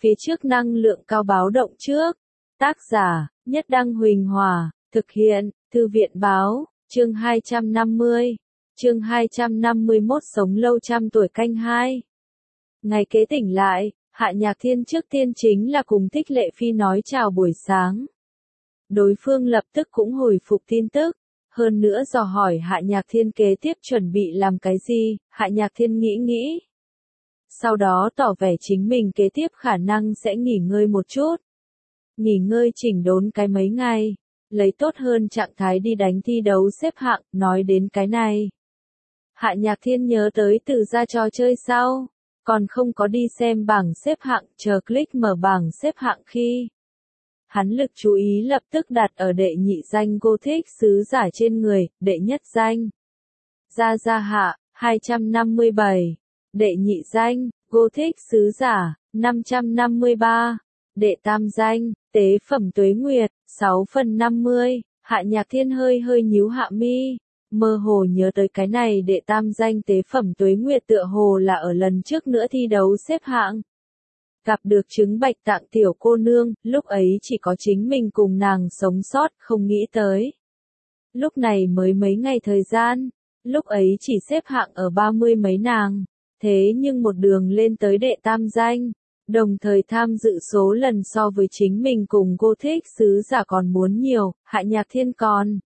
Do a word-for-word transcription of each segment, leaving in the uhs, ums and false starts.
Phía trước năng lượng cao báo động trước. Tác giả, Nhất Đăng Huỳnh Hòa, thực hiện, Thư viện Báo, chương hai trăm năm mươi, chương hai trăm năm mươi mốt sống lâu trăm tuổi canh hai. Ngày kế tỉnh lại, Hạ Nhạc Thiên trước tiên chính là cùng Thích Lệ Phi nói chào buổi sáng. Đối phương lập tức cũng hồi phục tin tức, hơn nữa dò hỏi Hạ Nhạc Thiên kế tiếp chuẩn bị làm cái gì. Hạ Nhạc Thiên nghĩ nghĩ. Sau đó tỏ vẻ chính mình kế tiếp khả năng sẽ nghỉ ngơi một chút. Nghỉ ngơi chỉnh đốn cái mấy ngày, lấy tốt hơn trạng thái đi đánh thi đấu xếp hạng. Nói đến cái này, Hạ Nhạc Thiên nhớ tới từ gia trò chơi sau, còn không có đi xem bảng xếp hạng, chờ click mở bảng xếp hạng khi. Hắn lực chú ý lập tức đặt ở đệ nhị danh Gothic sứ giả trên người, đệ nhất danh. Gia Gia Hạ, hai trăm năm mươi bảy. Đệ nhị danh, Gothic sứ giả, năm trăm năm mươi ba. Đệ tam danh, tế phẩm Tuế Nguyệt, sáu phần năm mươi. Hạ Nhạc Thiên hơi hơi nhíu hạ mi, mơ hồ nhớ tới cái này đệ tam danh tế phẩm Tuế Nguyệt tựa hồ là ở lần trước nữa thi đấu xếp hạng. Gặp được chứng bạch tạng tiểu cô nương, lúc ấy chỉ có chính mình cùng nàng sống sót, không nghĩ tới. Lúc này mới mấy ngày thời gian, lúc ấy chỉ xếp hạng ở ba mươi mấy nàng, thế nhưng một đường lên tới đệ tam danh, đồng thời tham dự số lần so với chính mình cùng Gothic sứ giả còn muốn nhiều. Hạ Nhạc Thiên còn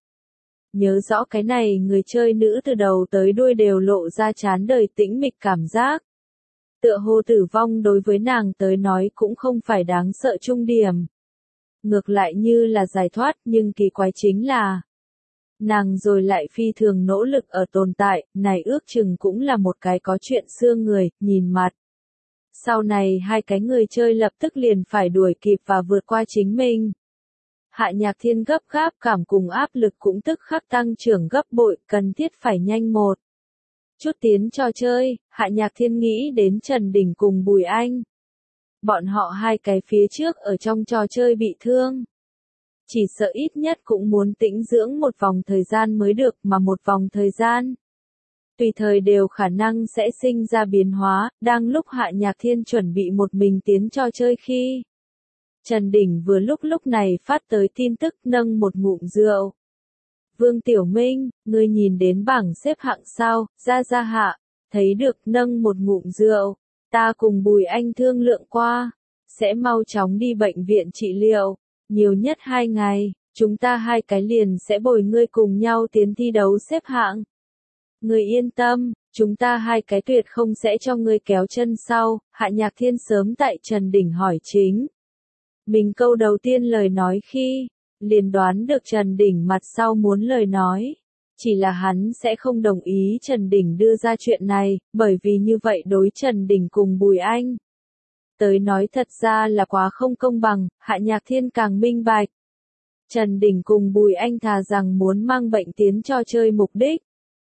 nhớ rõ cái này người chơi nữ từ đầu tới đuôi đều lộ ra chán đời tĩnh mịch cảm giác. Tựa hồ tử vong đối với nàng tới nói cũng không phải đáng sợ trung điểm. Ngược lại như là giải thoát, nhưng kỳ quái chính là nàng rồi lại phi thường nỗ lực ở tồn tại, này ước chừng cũng là một cái có chuyện xương người, nhìn mặt. Sau này hai cái người chơi lập tức liền phải đuổi kịp và vượt qua chính mình. Hạ Nhạc Thiên gấp gáp cảm cùng áp lực cũng tức khắc tăng trưởng gấp bội, cần thiết phải nhanh một chút tiến trò chơi. Hạ Nhạc Thiên nghĩ đến Trần Đình cùng Bùi Anh. Bọn họ hai cái phía trước ở trong trò chơi bị thương. Chỉ sợ ít nhất cũng muốn tĩnh dưỡng một vòng thời gian mới được, mà một vòng thời gian tùy thời đều khả năng sẽ sinh ra biến hóa. Đang lúc Hạ Nhạc Thiên chuẩn bị một mình tiến trò chơi khi Trần Đình vừa lúc lúc này phát tới tin tức, nâng một ngụm rượu. Vương Tiểu Minh, ngươi nhìn đến bảng xếp hạng sao? Gia Gia Hạ, thấy được, nâng một ngụm rượu. Ta cùng Bùi Anh thương lượng qua, sẽ mau chóng đi bệnh viện trị liệu, nhiều nhất hai ngày, chúng ta hai cái liền sẽ bồi ngươi cùng nhau tiến thi đấu xếp hạng. Ngươi yên tâm, chúng ta hai cái tuyệt không sẽ cho ngươi kéo chân sau. Hạ Nhạc Thiên sớm tại Trần Đình hỏi chính mình câu đầu tiên lời nói khi, liền đoán được Trần Đình mặt sau muốn lời nói. Chỉ là hắn sẽ không đồng ý Trần Đình đưa ra chuyện này, bởi vì như vậy đối Trần Đình cùng Bùi Anh tới nói thật ra là quá không công bằng. Hạ Nhạc Thiên càng minh bạch. Trần Đình cùng Bùi Anh thà rằng muốn mang bệnh tiến trò chơi mục đích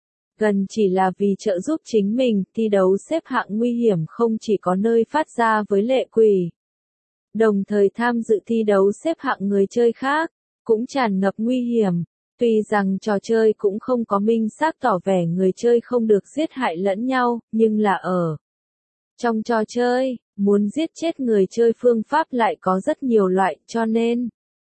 gần chỉ là vì trợ giúp chính mình. Thi đấu xếp hạng nguy hiểm không chỉ có nơi phát ra với lệ quỷ, đồng thời tham dự thi đấu xếp hạng người chơi khác cũng tràn ngập nguy hiểm. Tuy rằng trò chơi cũng không có minh xác tỏ vẻ người chơi không được giết hại lẫn nhau, nhưng là ở trong trò chơi, muốn giết chết người chơi phương pháp lại có rất nhiều loại, cho nên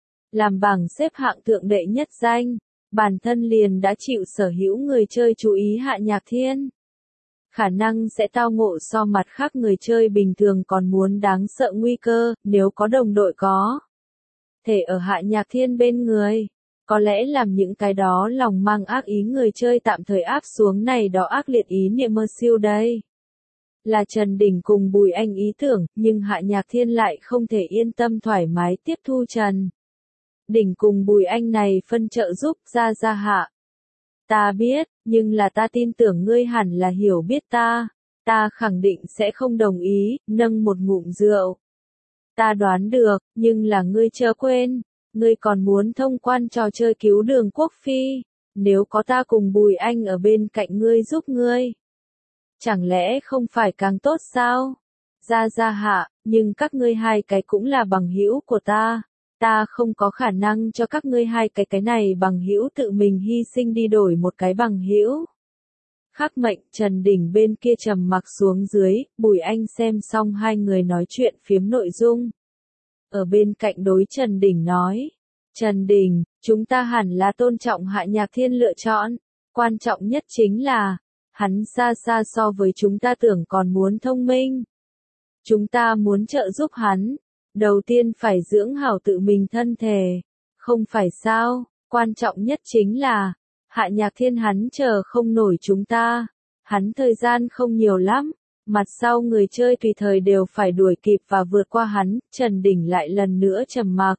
làm bảng xếp hạng thượng đệ nhất danh, bản thân liền đã chịu sở hữu người chơi chú ý. Hạ Nhạc Thiên khả năng sẽ tao ngộ so mặt khác người chơi bình thường còn muốn đáng sợ nguy cơ. Nếu có đồng đội có thể ở Hạ Nhạc Thiên bên người, có lẽ làm những cái đó lòng mang ác ý người chơi tạm thời áp xuống này đó ác liệt ý niệm mơ siêu đây. Là Trần Đình cùng Bùi Anh ý tưởng, nhưng Hạ Nhạc Thiên lại không thể yên tâm thoải mái tiếp thu Trần Đình cùng Bùi Anh này phân trợ giúp. Gia Gia Hạ, ta biết, nhưng là ta tin tưởng ngươi hẳn là hiểu biết ta. Ta khẳng định sẽ không đồng ý. Nâng một ngụm rượu. Ta đoán được, nhưng là ngươi chớ quên, ngươi còn muốn thông quan trò chơi cứu đường quốc phi. Nếu có ta cùng Bùi Anh ở bên cạnh ngươi giúp ngươi, chẳng lẽ không phải càng tốt sao? Gia Gia Hạ, nhưng các ngươi hai cái cũng là bằng hữu của ta. Ta không có khả năng cho các ngươi hai cái cái này bằng hữu tự mình hy sinh đi đổi một cái bằng hữu. Khắc Mệnh, Trần Đình bên kia trầm mặc xuống dưới, Bùi Anh xem xong hai người nói chuyện phiếm nội dung. Ở bên cạnh đối Trần Đình nói, Trần Đình, chúng ta hẳn là tôn trọng Hạ Nhạc Thiên lựa chọn, quan trọng nhất chính là, hắn xa xa so với chúng ta tưởng còn muốn thông minh. Chúng ta muốn trợ giúp hắn, đầu tiên phải dưỡng hảo tự mình thân thể, không phải sao, quan trọng nhất chính là, Hạ Nhạc Thiên hắn chờ không nổi chúng ta, hắn thời gian không nhiều lắm, mặt sau người chơi tùy thời đều phải đuổi kịp và vượt qua hắn, Trần Đình lại lần nữa trầm mặc.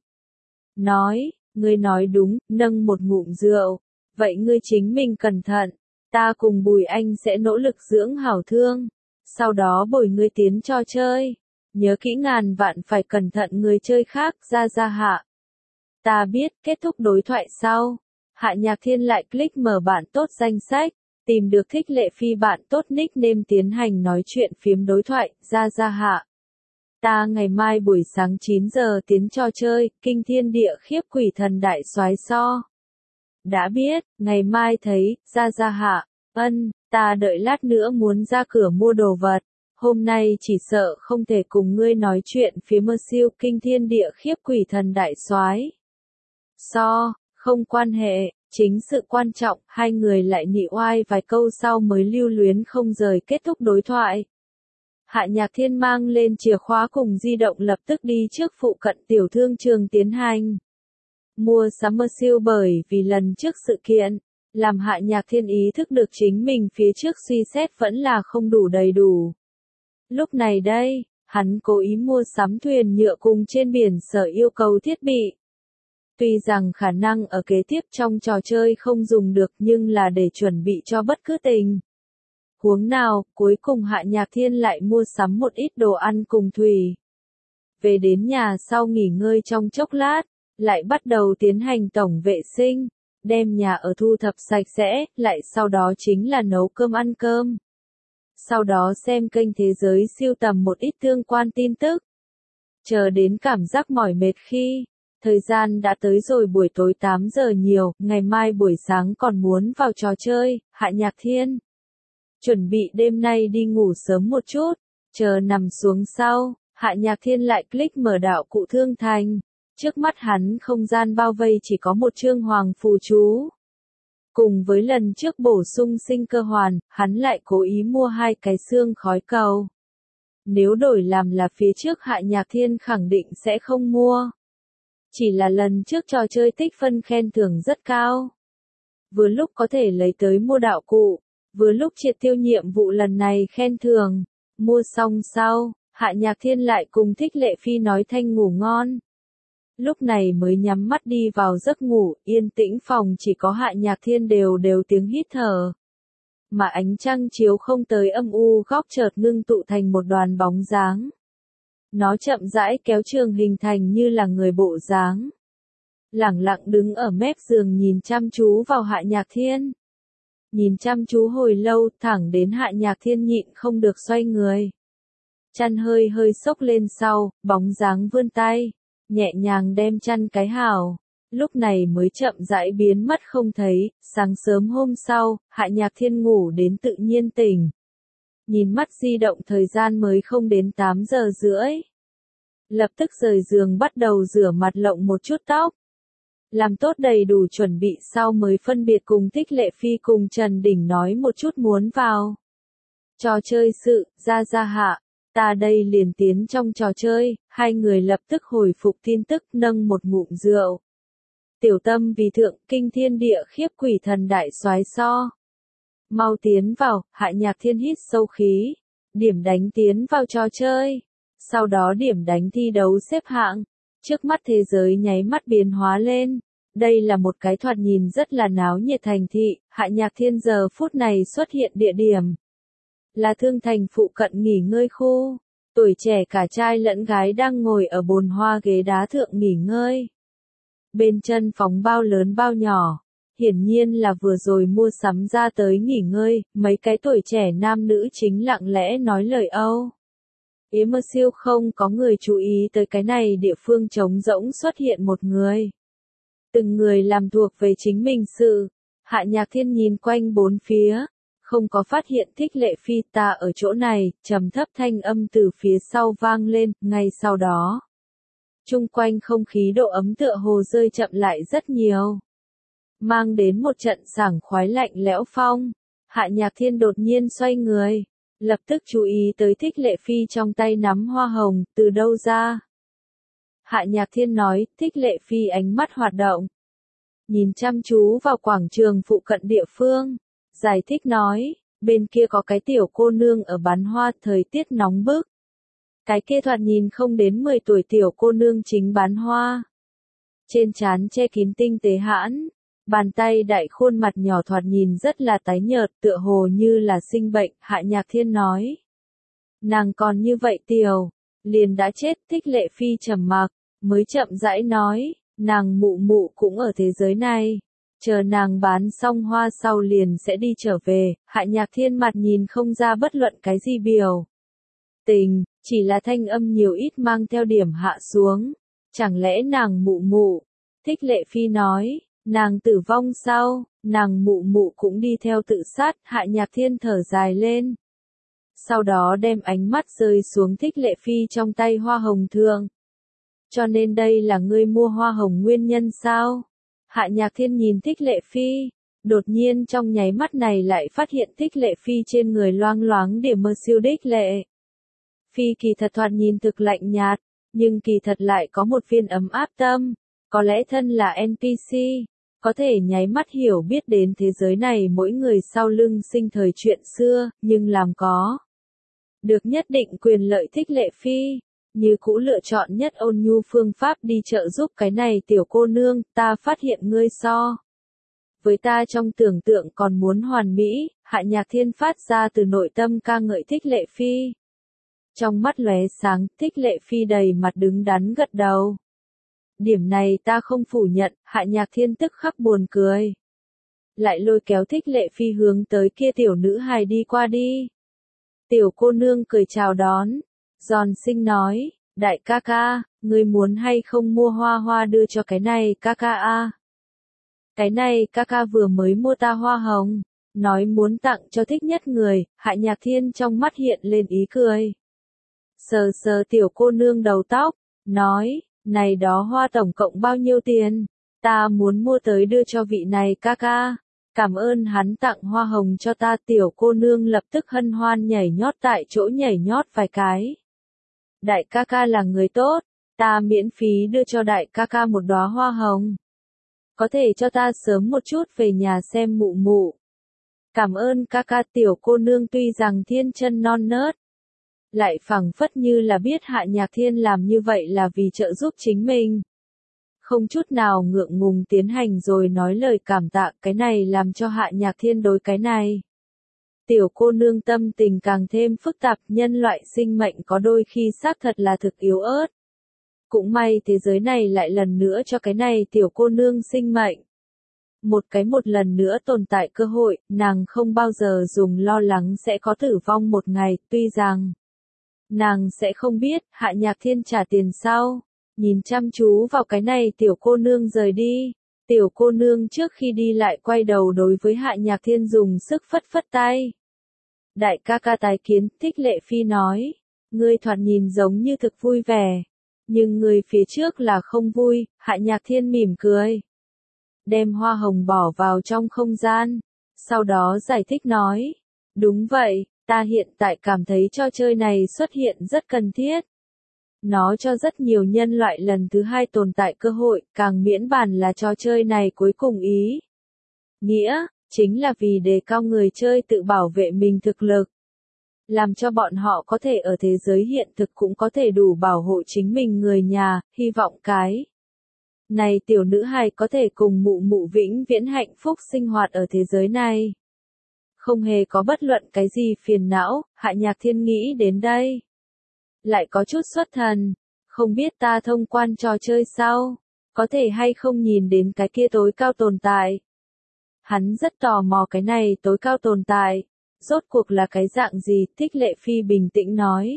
Nói, ngươi nói đúng, nâng một ngụm rượu, vậy ngươi chính mình cẩn thận, ta cùng Bùi Anh sẽ nỗ lực dưỡng hảo thương, sau đó bồi ngươi tiến cho chơi, nhớ kỹ ngàn vạn phải cẩn thận người chơi khác, ra ra hạ. Ta biết, kết thúc đối thoại sau. Hạ Nhạc Thiên lại click mở bạn tốt danh sách, tìm được Thích Lệ Phi bạn tốt nickname tiến hành nói chuyện phiếm đối thoại, ra ra hạ. Ta ngày mai buổi sáng chín giờ tiến trò chơi, kinh thiên địa khiếp quỷ thần đại soái so. Đã biết, ngày mai thấy, ra ra hạ, ân, ta đợi lát nữa muốn ra cửa mua đồ vật, hôm nay chỉ sợ không thể cùng ngươi nói chuyện phía mơ siêu kinh thiên địa khiếp quỷ thần đại soái. So. Không quan hệ, chính sự quan trọng, hai người lại nhị oai vài câu sau mới lưu luyến không rời kết thúc đối thoại. Hạ Nhạc Thiên mang lên chìa khóa cùng di động lập tức đi trước phụ cận tiểu thương trường tiến hành. Mua sắm mơ siêu bởi vì lần trước sự kiện, làm Hạ Nhạc Thiên ý thức được chính mình phía trước suy xét vẫn là không đủ đầy đủ. Lúc này đây, hắn cố ý mua sắm thuyền nhựa cùng trên biển sở yêu cầu thiết bị. Tuy rằng khả năng ở kế tiếp trong trò chơi không dùng được nhưng là để chuẩn bị cho bất cứ tình huống nào, cuối cùng Hạ Nhạc Thiên lại mua sắm một ít đồ ăn cùng thủy. Về đến nhà sau nghỉ ngơi trong chốc lát, lại bắt đầu tiến hành tổng vệ sinh, đem nhà ở thu thập sạch sẽ, lại sau đó chính là nấu cơm ăn cơm. Sau đó xem kênh Thế Giới siêu tầm một ít tương quan tin tức. Chờ đến cảm giác mỏi mệt khi thời gian đã tới rồi buổi tối tám giờ nhiều, ngày mai buổi sáng còn muốn vào trò chơi, Hạ Nhạc Thiên. Chuẩn bị đêm nay đi ngủ sớm một chút, chờ nằm xuống sau, Hạ Nhạc Thiên lại click mở đạo cụ thương thành. Trước mắt hắn không gian bao vây chỉ có một chương hoàng phù chú. Cùng với lần trước bổ sung sinh cơ hoàn, hắn lại cố ý mua hai cái xương khói cầu. Nếu đổi làm là phía trước Hạ Nhạc Thiên khẳng định sẽ không mua. Chỉ là lần trước trò chơi tích phân khen thưởng rất cao. Vừa lúc có thể lấy tới mua đạo cụ, vừa lúc triệt tiêu nhiệm vụ lần này khen thưởng. Mua xong sau, Hạ Nhạc Thiên lại cùng Thích Lệ Phi nói thanh ngủ ngon. Lúc này mới nhắm mắt đi vào giấc ngủ, yên tĩnh phòng chỉ có Hạ Nhạc Thiên đều đều tiếng hít thở. Mà ánh trăng chiếu không tới âm u góc chợt ngưng tụ thành một đoàn bóng dáng. Nó chậm rãi kéo trường hình thành như là người bộ dáng. Lẳng lặng đứng ở mép giường nhìn chăm chú vào Hạ Nhạc Thiên. Nhìn chăm chú hồi lâu thẳng đến Hạ Nhạc Thiên nhịn không được xoay người. Chăn hơi hơi xốc lên sau, bóng dáng vươn tay, nhẹ nhàng đem chăn cái hào. Lúc này mới chậm rãi biến mất không thấy, sáng sớm hôm sau, Hạ Nhạc Thiên ngủ đến tự nhiên tỉnh. Nhìn mắt di động thời gian mới không đến tám giờ rưỡi. Lập tức rời giường bắt đầu rửa mặt lộng một chút tóc. Làm tốt đầy đủ chuẩn bị sau mới phân biệt cùng Thích Lệ Phi cùng Trần Đình nói một chút muốn vào. Trò chơi sự, ra ra hạ, ta đây liền tiến trong trò chơi, hai người lập tức hồi phục tin tức nâng một ngụm rượu. Tiểu tâm vì thượng kinh thiên địa khiếp quỷ thần đại soái so. Mau tiến vào, Hạ Nhạc Thiên hít sâu khí. Điểm đánh tiến vào trò chơi. Sau đó điểm đánh thi đấu xếp hạng. Trước mắt thế giới nháy mắt biến hóa lên. Đây là một cái thoạt nhìn rất là náo nhiệt thành thị. Hạ Nhạc Thiên giờ phút này xuất hiện địa điểm. Là thương thành phụ cận nghỉ ngơi khu. Tuổi trẻ cả trai lẫn gái đang ngồi ở bồn hoa ghế đá thượng nghỉ ngơi. Bên chân phóng bao lớn bao nhỏ. Hiển nhiên là vừa rồi mua sắm ra tới nghỉ ngơi, mấy cái tuổi trẻ nam nữ chính lặng lẽ nói lời âu. Yếm mơ siêu không có người chú ý tới cái này địa phương trống rỗng xuất hiện một người. Từng người làm thuộc về chính mình sự. Hạ Nhạc Thiên nhìn quanh bốn phía. không có phát hiện Thích Lệ Phi ta ở chỗ này, trầm thấp thanh âm từ phía sau vang lên, ngay sau đó. Chung quanh không khí độ ấm tựa hồ rơi chậm lại rất nhiều. Mang đến một trận sảng khoái lạnh lẽo phong. Hạ Nhạc Thiên đột nhiên xoay người. Lập tức chú ý tới Thích Lệ Phi trong tay nắm hoa hồng, từ đâu ra. Hạ Nhạc Thiên nói, Thích Lệ Phi ánh mắt hoạt động. Nhìn chăm chú vào quảng trường phụ cận địa phương. Giải thích nói, bên kia có cái tiểu cô nương ở bán hoa, thời tiết nóng bức. Cái kia thoạt nhìn không đến mười tuổi tiểu cô nương chính bán hoa. Trên trán che kín tinh tế hãn, bàn tay đại khuôn mặt nhỏ thoạt nhìn rất là tái nhợt, tựa hồ như là sinh bệnh. Hạ Nhạc Thiên nói, nàng còn như vậy tiểu, liền đã chết. Thích Lệ Phi trầm mặc, mới chậm rãi nói, nàng mụ mụ cũng ở thế giới này. Chờ nàng bán xong hoa sau liền sẽ đi trở về. Hạ Nhạc Thiên mặt nhìn không ra bất luận cái gì biểu tình, chỉ là thanh âm nhiều ít mang theo điểm hạ xuống. Chẳng lẽ nàng mụ mụ? Thích Lệ Phi nói, nàng tử vong sao? Nàng mụ mụ cũng đi theo tự sát. Hạ Nhạc Thiên thở dài lên. Sau đó đem ánh mắt rơi xuống Thích Lệ Phi trong tay hoa hồng thượng. Cho nên đây là ngươi mua hoa hồng nguyên nhân sao? Hạ Nhạc Thiên nhìn Thích Lệ Phi, đột nhiên trong nháy mắt này lại phát hiện Thích Lệ Phi trên người loang loáng điểm mơ siêu đích lệ. Phi kỳ thật thoạt nhìn thực lạnh nhạt, nhưng kỳ thật lại có một viên ấm áp tâm, có lẽ thân là en pê xê, có thể nháy mắt hiểu biết đến thế giới này mỗi người sau lưng sinh thời chuyện xưa, nhưng làm có được nhất định quyền lợi. Thích Lệ Phi như cũ lựa chọn nhất ôn nhu phương pháp đi trợ giúp cái này tiểu cô nương. Ta phát hiện ngươi so với ta trong tưởng tượng còn muốn hoàn mỹ. Hạ Nhạc Thiên phát ra từ nội tâm ca ngợi Thích Lệ Phi. Trong mắt lóe sáng, Thích Lệ Phi đầy mặt đứng đắn gật đầu. Điểm này ta không phủ nhận. Hạ Nhạc Thiên tức khắc buồn cười, lại lôi kéo Thích Lệ Phi hướng tới kia tiểu nữ hài đi qua đi. Tiểu cô nương cười chào đón, giòn xinh nói, đại ca ca, ngươi muốn hay không mua hoa hoa đưa cho cái này ca ca a? Cái này ca ca vừa mới mua ta hoa hồng, nói muốn tặng cho thích nhất người. Hạ Nhạc Thiên trong mắt hiện lên ý cười. Sờ sờ tiểu cô nương đầu tóc, nói, này đó hoa tổng cộng bao nhiêu tiền? Ta muốn mua tới đưa cho vị này ca ca. Cảm ơn hắn tặng hoa hồng cho ta. Tiểu cô nương lập tức hân hoan nhảy nhót tại chỗ nhảy nhót vài cái. Đại ca ca là người tốt, ta miễn phí đưa cho đại ca ca một đóa hoa hồng. Có thể cho ta sớm một chút về nhà xem mụ mụ. Cảm ơn ca ca. Tiểu cô nương tuy rằng thiên chân non nớt, lại phảng phất như là biết Hạ Nhạc Thiên làm như vậy là vì trợ giúp chính mình. Không chút nào ngượng ngùng tiến hành rồi nói lời cảm tạ. Cái này làm cho Hạ Nhạc Thiên đối cái này tiểu cô nương tâm tình càng thêm phức tạp. Nhân loại sinh mệnh có đôi khi xác thật là thực yếu ớt. Cũng may thế giới này lại lần nữa cho cái này tiểu cô nương sinh mệnh một cái một lần nữa tồn tại cơ hội. Nàng không bao giờ dùng lo lắng sẽ có tử vong một ngày. Tuy rằng nàng sẽ không biết Hạ Nhạc Thiên trả tiền sau. Nhìn chăm chú vào cái này tiểu cô nương rời đi. Tiểu cô nương trước khi đi lại quay đầu đối với Hạ Nhạc Thiên dùng sức phất phất tay. Đại ca ca tái kiến. Thích Lệ Phi nói, ngươi thoạt nhìn giống như thực vui vẻ, nhưng người phía trước là không vui. Hạ Nhạc Thiên mỉm cười, đem hoa hồng bỏ vào trong không gian, sau đó giải thích nói, đúng vậy, ta hiện tại cảm thấy trò chơi này xuất hiện rất cần thiết. Nó cho rất nhiều nhân loại lần thứ hai tồn tại cơ hội, càng miễn bàn là trò chơi này cuối cùng ý nghĩa chính là vì đề cao người chơi tự bảo vệ mình thực lực, làm cho bọn họ có thể ở thế giới hiện thực cũng có thể đủ bảo hộ chính mình người nhà. Hy vọng cái này tiểu nữ hài có thể cùng mụ mụ vĩnh viễn hạnh phúc sinh hoạt ở thế giới này, không hề có bất luận cái gì phiền não. Hạ Nhạc Thiên nghĩ đến đây, lại có chút xuất thần, không biết ta thông quan trò chơi sau, có thể hay không nhìn đến cái kia tối cao tồn tại. Hắn rất tò mò cái này tối cao tồn tại, rốt cuộc là cái dạng gì. Thích Lệ Phi bình tĩnh nói,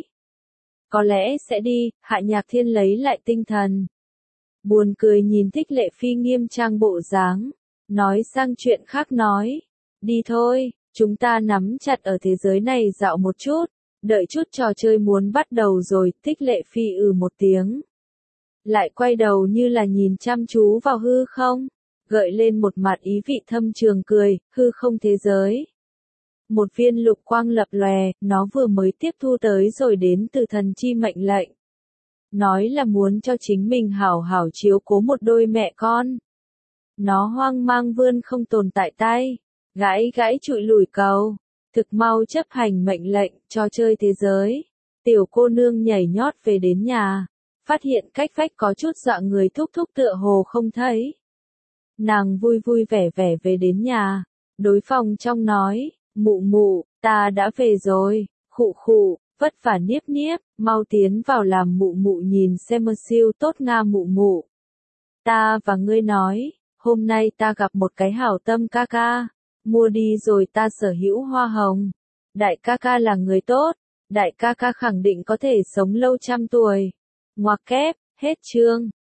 có lẽ sẽ đi. Hạ Nhạc Thiên lấy lại tinh thần, buồn cười nhìn Thích Lệ Phi nghiêm trang bộ dáng, nói sang chuyện khác nói, đi thôi, Chúng ta nắm chặt ở thế giới này dạo một chút, đợi chút trò chơi muốn bắt đầu rồi, Thích Lệ Phi ừ một tiếng. Lại quay đầu như là nhìn chăm chú vào hư không, gợi lên một mặt ý vị thâm trường cười, hư không thế giới. Một viên lục quang lập lòe, nó vừa mới tiếp thu tới rồi đến từ thần chi mệnh lệnh. Nói là muốn cho chính mình hảo hảo chiếu cố một đôi mẹ con. Nó hoang mang vươn không tồn tại tay, gãi gãi trụi lùi cầu, thực mau chấp hành mệnh lệnh, cho chơi thế giới. Tiểu cô nương nhảy nhót về đến nhà, phát hiện cách vách có chút dọa người thúc thúc tựa hồ không thấy. Nàng vui vui vẻ vẻ về đến nhà, đối phòng trong nói, mụ mụ, ta đã về rồi, khụ khụ, vất vả niếp niếp, mau tiến vào làm mụ mụ nhìn xem siêu tốt nga mụ mụ. Ta và ngươi nói, hôm nay ta gặp một cái hảo tâm ca ca, mua đi rồi ta sở hữu hoa hồng. Đại ca ca là người tốt, đại ca ca khẳng định có thể sống lâu trăm tuổi. Ngoặc kép, hết chương.